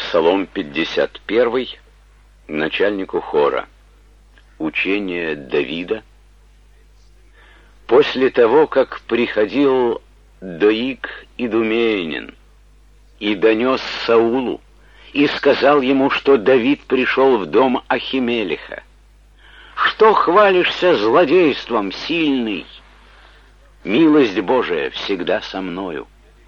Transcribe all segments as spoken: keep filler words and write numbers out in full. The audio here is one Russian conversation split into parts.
Псалом пятьдесят первый, начальнику хора. Учение Давида. После того, как приходил Доик Идумеянин и донес Саулу, и сказал ему, что Давид пришел в дом Ахимелеха: «Что хвалишься злодейством, сильный? Милость Божия всегда со мною.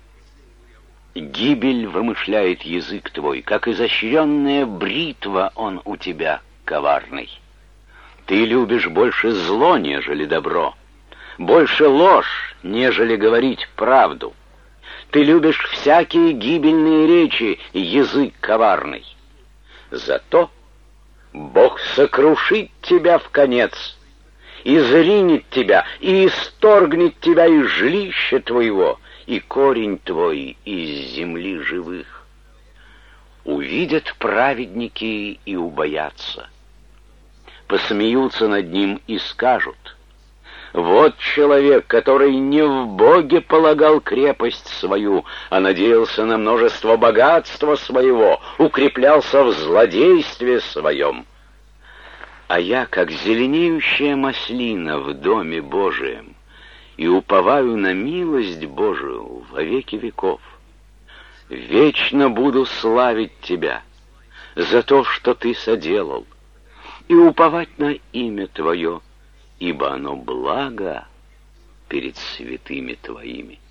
Гибель вымышляет язык твой, как изощренная бритва он у тебя коварный. Ты любишь больше зло, нежели добро, больше ложь, нежели говорить правду. Ты любишь всякие гибельные речи, язык коварный. Зато Бог сокрушит тебя в конец, изринет тебя и исторгнет тебя из жилища твоего, и корень твой из земли живых. Увидят праведники и убоятся, посмеются над ним и скажут: вот человек, который не в Боге полагал крепость свою, а надеялся на множество богатства своего, укреплялся в злодействе своем. А я, как зеленеющая маслина в доме Божием, и уповаю на милость Божию во веки веков. Вечно буду славить Тебя за то, что Ты соделал, и уповать на имя Твое, ибо оно благо перед святыми Твоими.